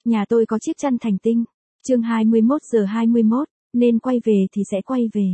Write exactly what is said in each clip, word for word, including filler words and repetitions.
Nhà tôi có chiếc chăn thành tinh. Chương hai mươi mốt giờ hai mươi mốt, nên quay về thì sẽ quay về.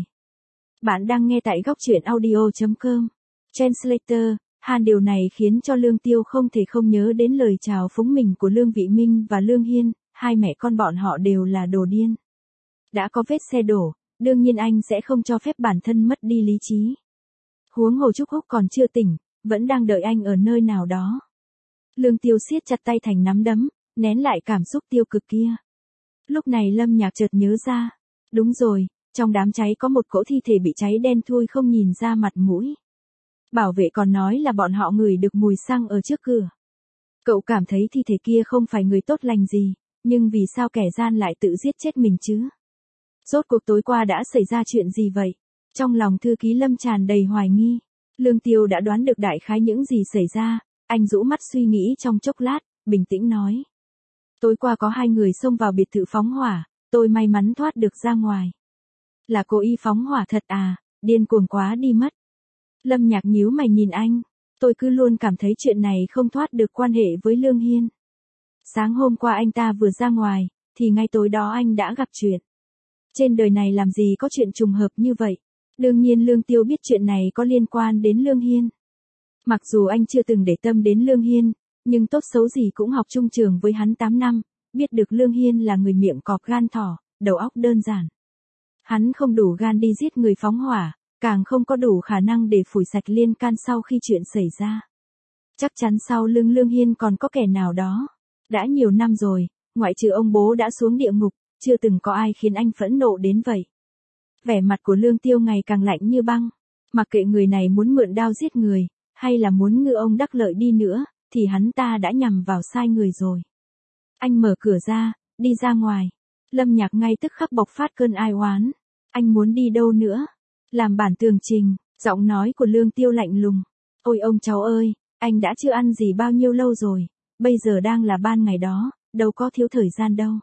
Bạn đang nghe tại góc truyện audio chấm com. Translator, Hàn điều này khiến cho Lương Tiêu không thể không nhớ đến lời chào phúng mình của Lương Vị Minh và Lương Hiên, hai mẹ con bọn họ đều là đồ điên. Đã có vết xe đổ, đương nhiên anh sẽ không cho phép bản thân mất đi lý trí. Huống hồ Trúc Húc còn chưa tỉnh, vẫn đang đợi anh ở nơi nào đó. Lương Tiêu siết chặt tay thành nắm đấm, nén lại cảm xúc tiêu cực kia. Lúc này Lâm Nhạc chợt nhớ ra. Đúng rồi, trong đám cháy có một cỗ thi thể bị cháy đen thui không nhìn ra mặt mũi. Bảo vệ còn nói là bọn họ ngửi được mùi xăng ở trước cửa. Cậu cảm thấy thi thể kia không phải người tốt lành gì, nhưng vì sao kẻ gian lại tự giết chết mình chứ? Rốt cuộc tối qua đã xảy ra chuyện gì vậy? Trong lòng thư ký Lâm tràn đầy hoài nghi. Lương Tiêu đã đoán được đại khái những gì xảy ra, anh rũ mắt suy nghĩ trong chốc lát, bình tĩnh nói. Tối qua có hai người xông vào biệt thự phóng hỏa, tôi may mắn thoát được ra ngoài. Là cố ý phóng hỏa thật à, điên cuồng quá đi mất. Lâm Nhạc nhíu mày nhìn anh, tôi cứ luôn cảm thấy chuyện này không thoát được quan hệ với Lương Hiên. Sáng hôm qua anh ta vừa ra ngoài, thì ngay tối đó anh đã gặp chuyện. Trên đời này làm gì có chuyện trùng hợp như vậy. Đương nhiên Lương Tiêu biết chuyện này có liên quan đến Lương Hiên. Mặc dù anh chưa từng để tâm đến Lương Hiên, nhưng tốt xấu gì cũng học chung trường với hắn tám năm, biết được Lương Hiên là người miệng cọp gan thỏ, đầu óc đơn giản. Hắn không đủ gan đi giết người phóng hỏa, càng không có đủ khả năng để phủi sạch liên can sau khi chuyện xảy ra. Chắc chắn sau lưng Lương Hiên còn có kẻ nào đó. Đã nhiều năm rồi, ngoại trừ ông bố đã xuống địa ngục, chưa từng có ai khiến anh phẫn nộ đến vậy. Vẻ mặt của Lương Tiêu ngày càng lạnh như băng. Mặc kệ người này muốn mượn đao giết người, hay là muốn ngư ông đắc lợi đi nữa, thì hắn ta đã nhằm vào sai người rồi. Anh mở cửa ra, đi ra ngoài. Lâm Nhạc ngay tức khắc bộc phát cơn ai oán. Anh muốn đi đâu nữa? Làm bản tường trình, giọng nói của Lương Tiêu lạnh lùng. Ôi ông cháu ơi, anh đã chưa ăn gì bao nhiêu lâu rồi, bây giờ đang là ban ngày đó, đâu có thiếu thời gian đâu.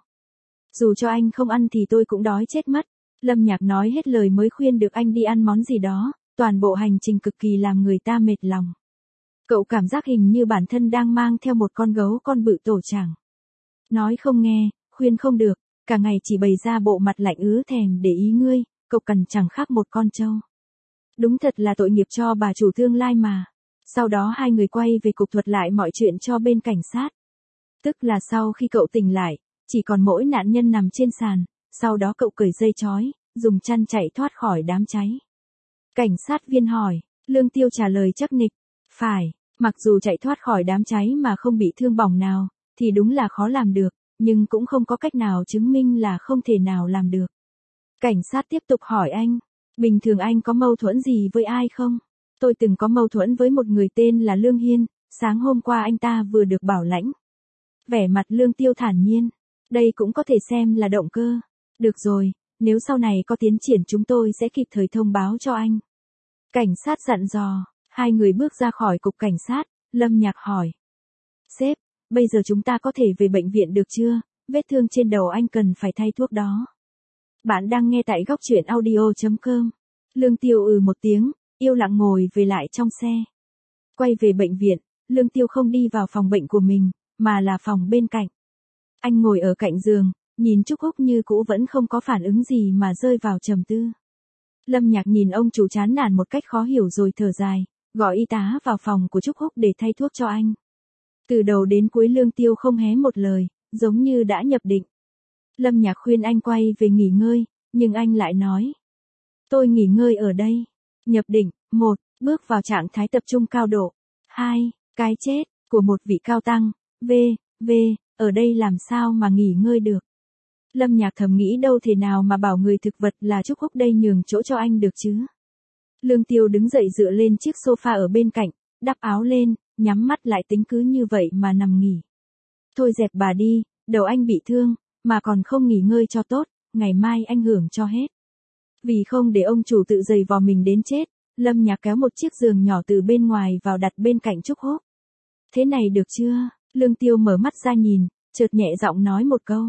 Dù cho anh không ăn thì tôi cũng đói chết mất. Lâm Nhạc nói hết lời mới khuyên được anh đi ăn món gì đó, toàn bộ hành trình cực kỳ làm người ta mệt lòng. Cậu cảm giác hình như bản thân đang mang theo một con gấu con bự tổ chảng. Nói không nghe, khuyên không được, cả ngày chỉ bày ra bộ mặt lạnh ứ thèm để ý ngươi, cậu cần chẳng khác một con trâu. Đúng thật là tội nghiệp cho bà chủ tương lai mà. Sau đó hai người quay về cục thuật lại mọi chuyện cho bên cảnh sát. Tức là sau khi cậu tỉnh lại, chỉ còn mỗi nạn nhân nằm trên sàn, sau đó cậu cởi dây trói, dùng chăn chạy thoát khỏi đám cháy. Cảnh sát viên hỏi, Lương Tiêu trả lời chắc nịch, phải, mặc dù chạy thoát khỏi đám cháy mà không bị thương bỏng nào, thì đúng là khó làm được, nhưng cũng không có cách nào chứng minh là không thể nào làm được. Cảnh sát tiếp tục hỏi anh, bình thường anh có mâu thuẫn gì với ai không? Tôi từng có mâu thuẫn với một người tên là Lương Hiên, sáng hôm qua anh ta vừa được bảo lãnh. Vẻ mặt Lương Tiêu thản nhiên, đây cũng có thể xem là động cơ. Được rồi, nếu sau này có tiến triển chúng tôi sẽ kịp thời thông báo cho anh. Cảnh sát dặn dò, hai người bước ra khỏi cục cảnh sát, Lâm Nhạc hỏi. Sếp, bây giờ chúng ta có thể về bệnh viện được chưa? Vết thương trên đầu anh cần phải thay thuốc đó. Bạn đang nghe tại góc truyện audio chấm com. Lương Tiêu ừ một tiếng, yêu lặng ngồi về lại trong xe. Quay về bệnh viện, Lương Tiêu không đi vào phòng bệnh của mình, mà là phòng bên cạnh. Anh ngồi ở cạnh giường, nhìn Trúc Húc như cũ vẫn không có phản ứng gì mà rơi vào trầm tư. Lâm Nhạc nhìn ông chủ chán nản một cách khó hiểu rồi thở dài, gọi y tá vào phòng của Trúc Húc để thay thuốc cho anh. Từ đầu đến cuối Lương Tiêu không hé một lời, giống như đã nhập định. Lâm Nhạc khuyên anh quay về nghỉ ngơi, nhưng anh lại nói. Tôi nghỉ ngơi ở đây. Nhập định, một, bước vào trạng thái tập trung cao độ. Hai, cái chết của một vị cao tăng. V, V, ở đây làm sao mà nghỉ ngơi được. Lâm Nhạc thầm nghĩ đâu thể nào mà bảo người thực vật là Trúc Húc đây nhường chỗ cho anh được chứ. Lương Tiêu đứng dậy dựa lên chiếc sofa ở bên cạnh, đắp áo lên, nhắm mắt lại tính cứ như vậy mà nằm nghỉ. Thôi dẹp bà đi, đầu anh bị thương, mà còn không nghỉ ngơi cho tốt, ngày mai anh hưởng cho hết. Vì không để ông chủ tự giày vò mình đến chết, Lâm Nhạc kéo một chiếc giường nhỏ từ bên ngoài vào đặt bên cạnh Trúc Húc. Thế này được chưa? Lương Tiêu mở mắt ra nhìn, chợt nhẹ giọng nói một câu.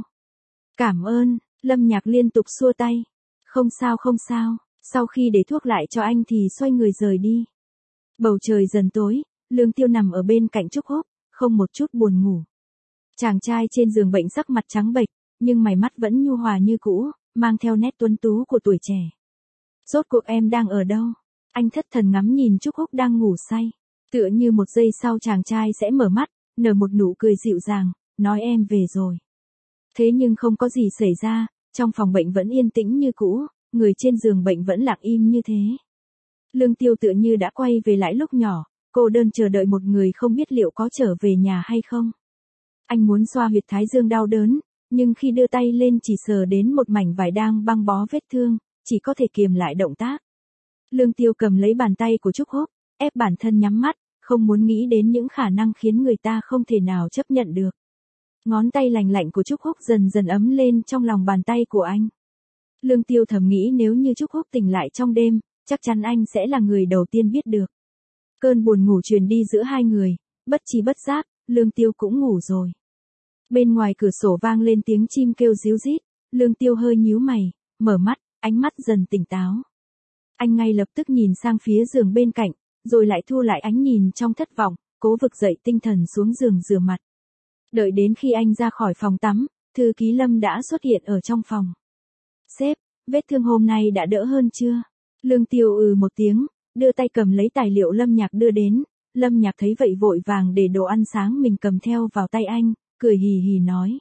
Cảm ơn, Lâm Nhạc liên tục xua tay. Không sao không sao, sau khi để thuốc lại cho anh thì xoay người rời đi. Bầu trời dần tối, Lương Tiêu nằm ở bên cạnh Trúc Húc, không một chút buồn ngủ. Chàng trai trên giường bệnh sắc mặt trắng bệch, nhưng mày mắt vẫn nhu hòa như cũ, mang theo nét tuấn tú của tuổi trẻ. Rốt cuộc em đang ở đâu? Anh thất thần ngắm nhìn Trúc Húc đang ngủ say. Tựa như một giây sau chàng trai sẽ mở mắt, nở một nụ cười dịu dàng, nói em về rồi. Thế nhưng không có gì xảy ra, trong phòng bệnh vẫn yên tĩnh như cũ, người trên giường bệnh vẫn lặng im như thế. Lương Tiêu tựa như đã quay về lại lúc nhỏ, cô đơn chờ đợi một người không biết liệu có trở về nhà hay không. Anh muốn xoa huyệt thái dương đau đớn, nhưng khi đưa tay lên chỉ sờ đến một mảnh vải đang băng bó vết thương, chỉ có thể kiềm lại động tác. Lương Tiêu cầm lấy bàn tay của Trúc Húc, ép bản thân nhắm mắt, không muốn nghĩ đến những khả năng khiến người ta không thể nào chấp nhận được. Ngón tay lành lạnh của Trúc Húc dần dần ấm lên trong lòng bàn tay của anh. Lương Tiêu thầm nghĩ nếu như Trúc Húc tỉnh lại trong đêm, chắc chắn anh sẽ là người đầu tiên biết được. Cơn buồn ngủ truyền đi giữa hai người, bất chi bất giác, Lương Tiêu cũng ngủ rồi. Bên ngoài cửa sổ vang lên tiếng chim kêu ríu rít, Lương Tiêu hơi nhíu mày, mở mắt, ánh mắt dần tỉnh táo. Anh ngay lập tức nhìn sang phía giường bên cạnh, rồi lại thu lại ánh nhìn trong thất vọng, cố vực dậy tinh thần xuống giường rửa mặt. Đợi đến khi anh ra khỏi phòng tắm, thư ký Lâm đã xuất hiện ở trong phòng. Sếp, vết thương hôm nay đã đỡ hơn chưa? Lương Tiêu ừ một tiếng, đưa tay cầm lấy tài liệu Lâm Nhạc đưa đến. Lâm Nhạc thấy vậy vội vàng để đồ ăn sáng mình cầm theo vào tay anh, cười hì hì nói.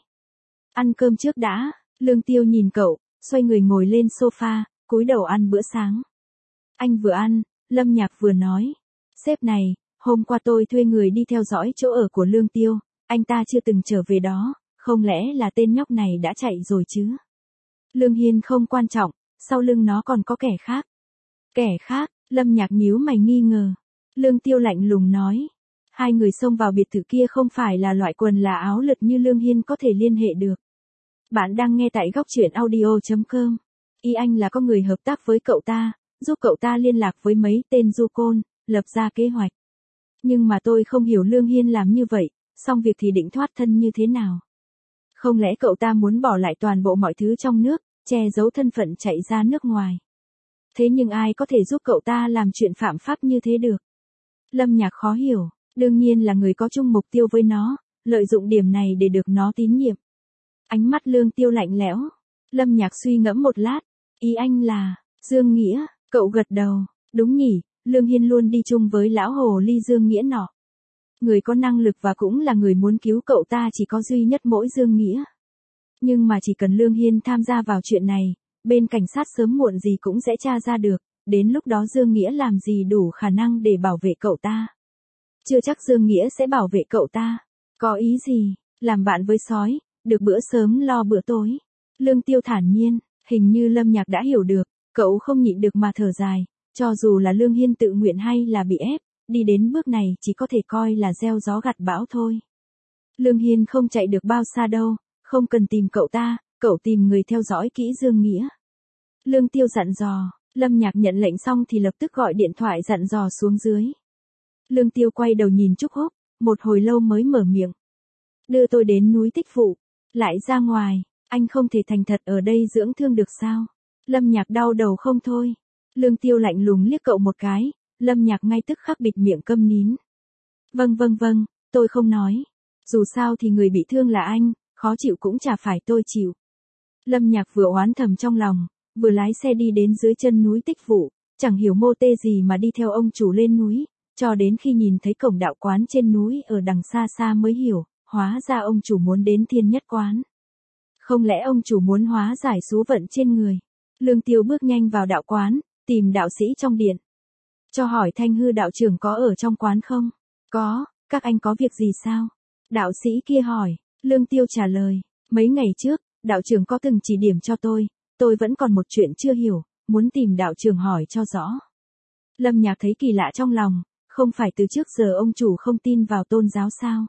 Ăn cơm trước đã. Lương Tiêu nhìn cậu, xoay người ngồi lên sofa, cúi đầu ăn bữa sáng. Anh vừa ăn, Lâm Nhạc vừa nói. Sếp này, hôm qua tôi thuê người đi theo dõi chỗ ở của Lương Tiêu, anh ta chưa từng trở về đó, không lẽ là tên nhóc này đã chạy rồi chứ? Lương Hiên không quan trọng, sau lưng nó còn có kẻ khác. Kẻ khác, Lâm Nhạc nhíu mày nghi ngờ. Lương Tiêu lạnh lùng nói. Hai người xông vào biệt thự kia không phải là loại quần là áo lượt như Lương Hiên có thể liên hệ được. Bạn đang nghe tại góc truyện audio chấm com. Ý anh là có người hợp tác với cậu ta, giúp cậu ta liên lạc với mấy tên du côn, lập ra kế hoạch. Nhưng mà tôi không hiểu Lương Hiên làm như vậy, xong việc thì định thoát thân như thế nào? Không lẽ cậu ta muốn bỏ lại toàn bộ mọi thứ trong nước, che giấu thân phận chạy ra nước ngoài? Thế nhưng ai có thể giúp cậu ta làm chuyện phạm pháp như thế được? Lâm Nhạc khó hiểu, đương nhiên là người có chung mục tiêu với nó, lợi dụng điểm này để được nó tín nhiệm. Ánh mắt Lương Tiêu lạnh lẽo. Lâm Nhạc suy ngẫm một lát, ý anh là, Dương Nghĩa, cậu gật đầu, đúng nhỉ, Lương Hiên luôn đi chung với lão hồ ly Dương Nghĩa nọ. Người có năng lực và cũng là người muốn cứu cậu ta chỉ có duy nhất mỗi Dương Nghĩa. Nhưng mà chỉ cần Lương Hiên tham gia vào chuyện này, bên cảnh sát sớm muộn gì cũng sẽ tra ra được, đến lúc đó Dương Nghĩa làm gì đủ khả năng để bảo vệ cậu ta. Chưa chắc Dương Nghĩa sẽ bảo vệ cậu ta. Có ý gì, làm bạn với sói, được bữa sớm lo bữa tối. Lương Tiêu thản nhiên, hình như Lâm Nhạc đã hiểu được, cậu không nhịn được mà thở dài, cho dù là Lương Hiên tự nguyện hay là bị ép, đi đến bước này chỉ có thể coi là gieo gió gặt bão thôi. Lương Hiên không chạy được bao xa đâu, không cần tìm cậu ta, cậu tìm người theo dõi kỹ Dương Nghĩa. Lương Tiêu dặn dò, Lâm Nhạc nhận lệnh xong thì lập tức gọi điện thoại dặn dò xuống dưới. Lương Tiêu quay đầu nhìn Trúc Húc, một hồi lâu mới mở miệng. Đưa tôi đến núi Tích Phụ, lại ra ngoài, anh không thể thành thật ở đây dưỡng thương được sao? Lâm Nhạc đau đầu không thôi. Lương Tiêu lạnh lùng liếc cậu một cái, Lâm Nhạc ngay tức khắc bịt miệng câm nín. Vâng vâng vâng, tôi không nói. Dù sao thì người bị thương là anh, khó chịu cũng chả phải tôi chịu. Lâm Nhạc vừa oán thầm trong lòng, vừa lái xe đi đến dưới chân núi Tích Phụ, chẳng hiểu mô tê gì mà đi theo ông chủ lên núi, cho đến khi nhìn thấy cổng đạo quán trên núi ở đằng xa xa mới hiểu, hóa ra ông chủ muốn đến Thiên Nhất Quán. Không lẽ ông chủ muốn hóa giải số vận trên người? Lương Tiêu bước nhanh vào đạo quán, tìm đạo sĩ trong điện. Cho hỏi Thanh Hư đạo trưởng có ở trong quán không? Có, các anh có việc gì sao? Đạo sĩ kia hỏi, Lương Tiêu trả lời, mấy ngày trước, đạo trưởng có từng chỉ điểm cho tôi, tôi vẫn còn một chuyện chưa hiểu, muốn tìm đạo trưởng hỏi cho rõ. Lâm Nhạc thấy kỳ lạ trong lòng, không phải từ trước giờ ông chủ không tin vào tôn giáo sao?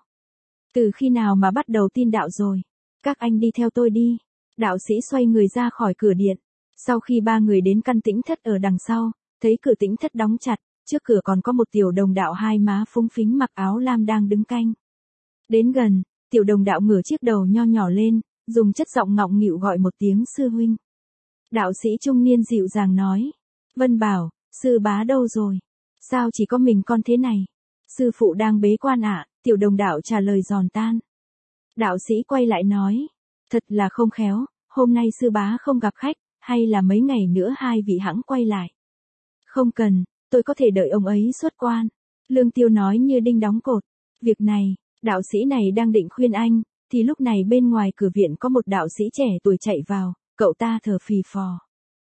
Từ khi nào mà bắt đầu tin đạo rồi? Các anh đi theo tôi đi. Đạo sĩ xoay người ra khỏi cửa điện. Sau khi ba người đến căn tĩnh thất ở đằng sau, thấy cửa tĩnh thất đóng chặt, trước cửa còn có một tiểu đồng đạo hai má phúng phính mặc áo lam đang đứng canh. Đến gần, tiểu đồng đạo ngửa chiếc đầu nho nhỏ lên, dùng chất giọng ngọng nghịu gọi một tiếng sư huynh. Đạo sĩ trung niên dịu dàng nói, Vân Bảo, sư bá đâu rồi? Sao chỉ có mình con thế này? Sư phụ đang bế quan ạ, tiểu đồng đạo trả lời giòn tan. Đạo sĩ quay lại nói. Thật là không khéo, hôm nay sư bá không gặp khách, hay là mấy ngày nữa hai vị hãng quay lại. Không cần, tôi có thể đợi ông ấy xuất quan. Lương Tiêu nói như đinh đóng cột. Việc này, đạo sĩ này đang định khuyên anh, thì lúc này bên ngoài cửa viện có một đạo sĩ trẻ tuổi chạy vào, cậu ta thở phì phò.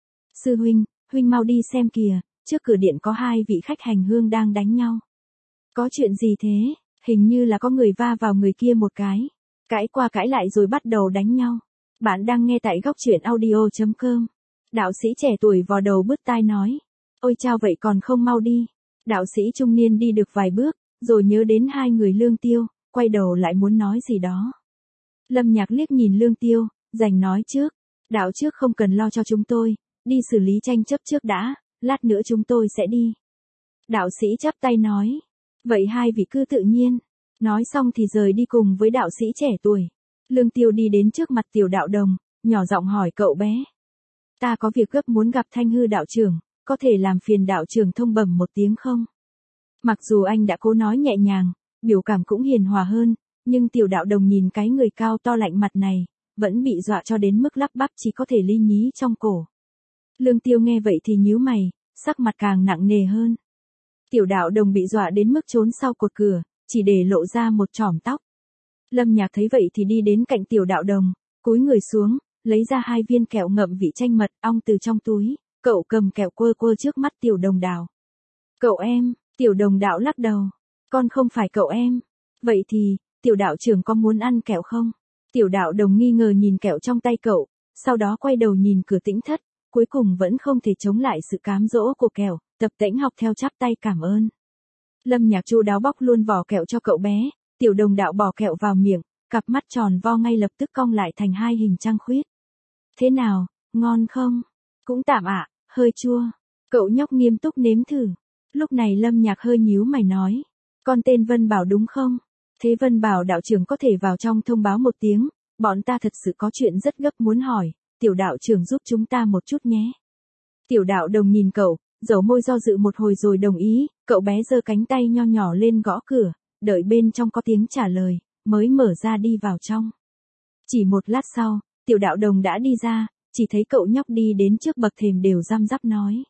Sư huynh, huynh mau đi xem kìa, trước cửa điện có hai vị khách hành hương đang đánh nhau. Có chuyện gì thế? Hình như là có người va vào người kia một cái. Cãi qua cãi lại rồi bắt đầu đánh nhau. Bạn đang nghe tại góc truyện audio chấm com. Đạo sĩ trẻ tuổi vò đầu bứt tai nói. Ôi chao vậy còn không mau đi. Đạo sĩ trung niên đi được vài bước, rồi nhớ đến hai người Lương Tiêu, quay đầu lại muốn nói gì đó. Lâm Nhạc liếc nhìn Lương Tiêu, rành nói trước. Đạo trước không cần lo cho chúng tôi, đi xử lý tranh chấp trước đã, lát nữa chúng tôi sẽ đi. Đạo sĩ chắp tay nói. Vậy hai vị cứ tự nhiên. Nói xong thì rời đi cùng với đạo sĩ trẻ tuổi. Lương Tiêu đi đến trước mặt Tiểu Đạo Đồng, nhỏ giọng hỏi cậu bé. Ta có việc gấp muốn gặp Thanh Hư đạo trưởng, có thể làm phiền đạo trưởng thông bẩm một tiếng không? Mặc dù anh đã cố nói nhẹ nhàng, biểu cảm cũng hiền hòa hơn, nhưng Tiểu Đạo Đồng nhìn cái người cao to lạnh mặt này, vẫn bị dọa cho đến mức lắp bắp chỉ có thể li nhí trong cổ. Lương Tiêu nghe vậy thì nhíu mày, sắc mặt càng nặng nề hơn. Tiểu Đạo Đồng bị dọa đến mức trốn sau cột cửa, chỉ để lộ ra một chỏm tóc. Lâm Nhạc thấy vậy thì đi đến cạnh Tiểu Đạo Đồng, cúi người xuống, lấy ra hai viên kẹo ngậm vị chanh mật ong từ trong túi, cậu cầm kẹo quơ quơ trước mắt Tiểu Đồng Đạo. Cậu em, Tiểu Đồng Đạo lắc đầu, con không phải cậu em. Vậy thì, Tiểu Đạo trưởng có muốn ăn kẹo không? Tiểu Đạo Đồng nghi ngờ nhìn kẹo trong tay cậu, sau đó quay đầu nhìn cửa tĩnh thất, cuối cùng vẫn không thể chống lại sự cám dỗ của kẹo, tập tễnh học theo chắp tay cảm ơn. Lâm Nhạc chu đáo bóc luôn vỏ kẹo cho cậu bé, Tiểu Đồng Đạo bỏ kẹo vào miệng, cặp mắt tròn vo ngay lập tức cong lại thành hai hình trăng khuyết. Thế nào, ngon không? Cũng tạm ạ, hơi chua. Cậu nhóc nghiêm túc nếm thử. Lúc này Lâm Nhạc hơi nhíu mày nói. Con tên Vân Bảo đúng không? Thế Vân Bảo đạo trưởng có thể vào trong thông báo một tiếng, bọn ta thật sự có chuyện rất gấp muốn hỏi, Tiểu đạo trưởng giúp chúng ta một chút nhé. Tiểu Đạo Đồng nhìn cậu, dầu môi do dự một hồi rồi đồng ý, cậu bé giơ cánh tay nho nhỏ lên gõ cửa, đợi bên trong có tiếng trả lời, mới mở ra đi vào trong. Chỉ một lát sau, Tiểu Đạo Đồng đã đi ra, chỉ thấy cậu nhóc đi đến trước bậc thềm đều răm rắp nói.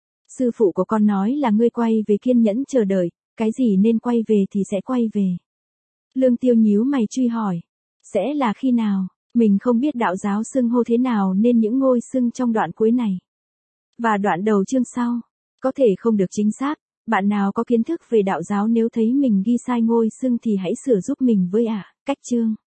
Sư phụ của con nói là ngươi quay về kiên nhẫn chờ đợi, cái gì nên quay về thì sẽ quay về. Lương Tiêu nhíu mày truy hỏi. Sẽ là khi nào? Mình không biết đạo giáo xưng hô thế nào nên những ngôi xưng trong đoạn cuối này. Và đoạn đầu chương sau. Có thể không được chính xác, bạn nào có kiến thức về đạo giáo nếu thấy mình ghi sai ngôi xưng thì hãy sửa giúp mình với ạ, cách chương.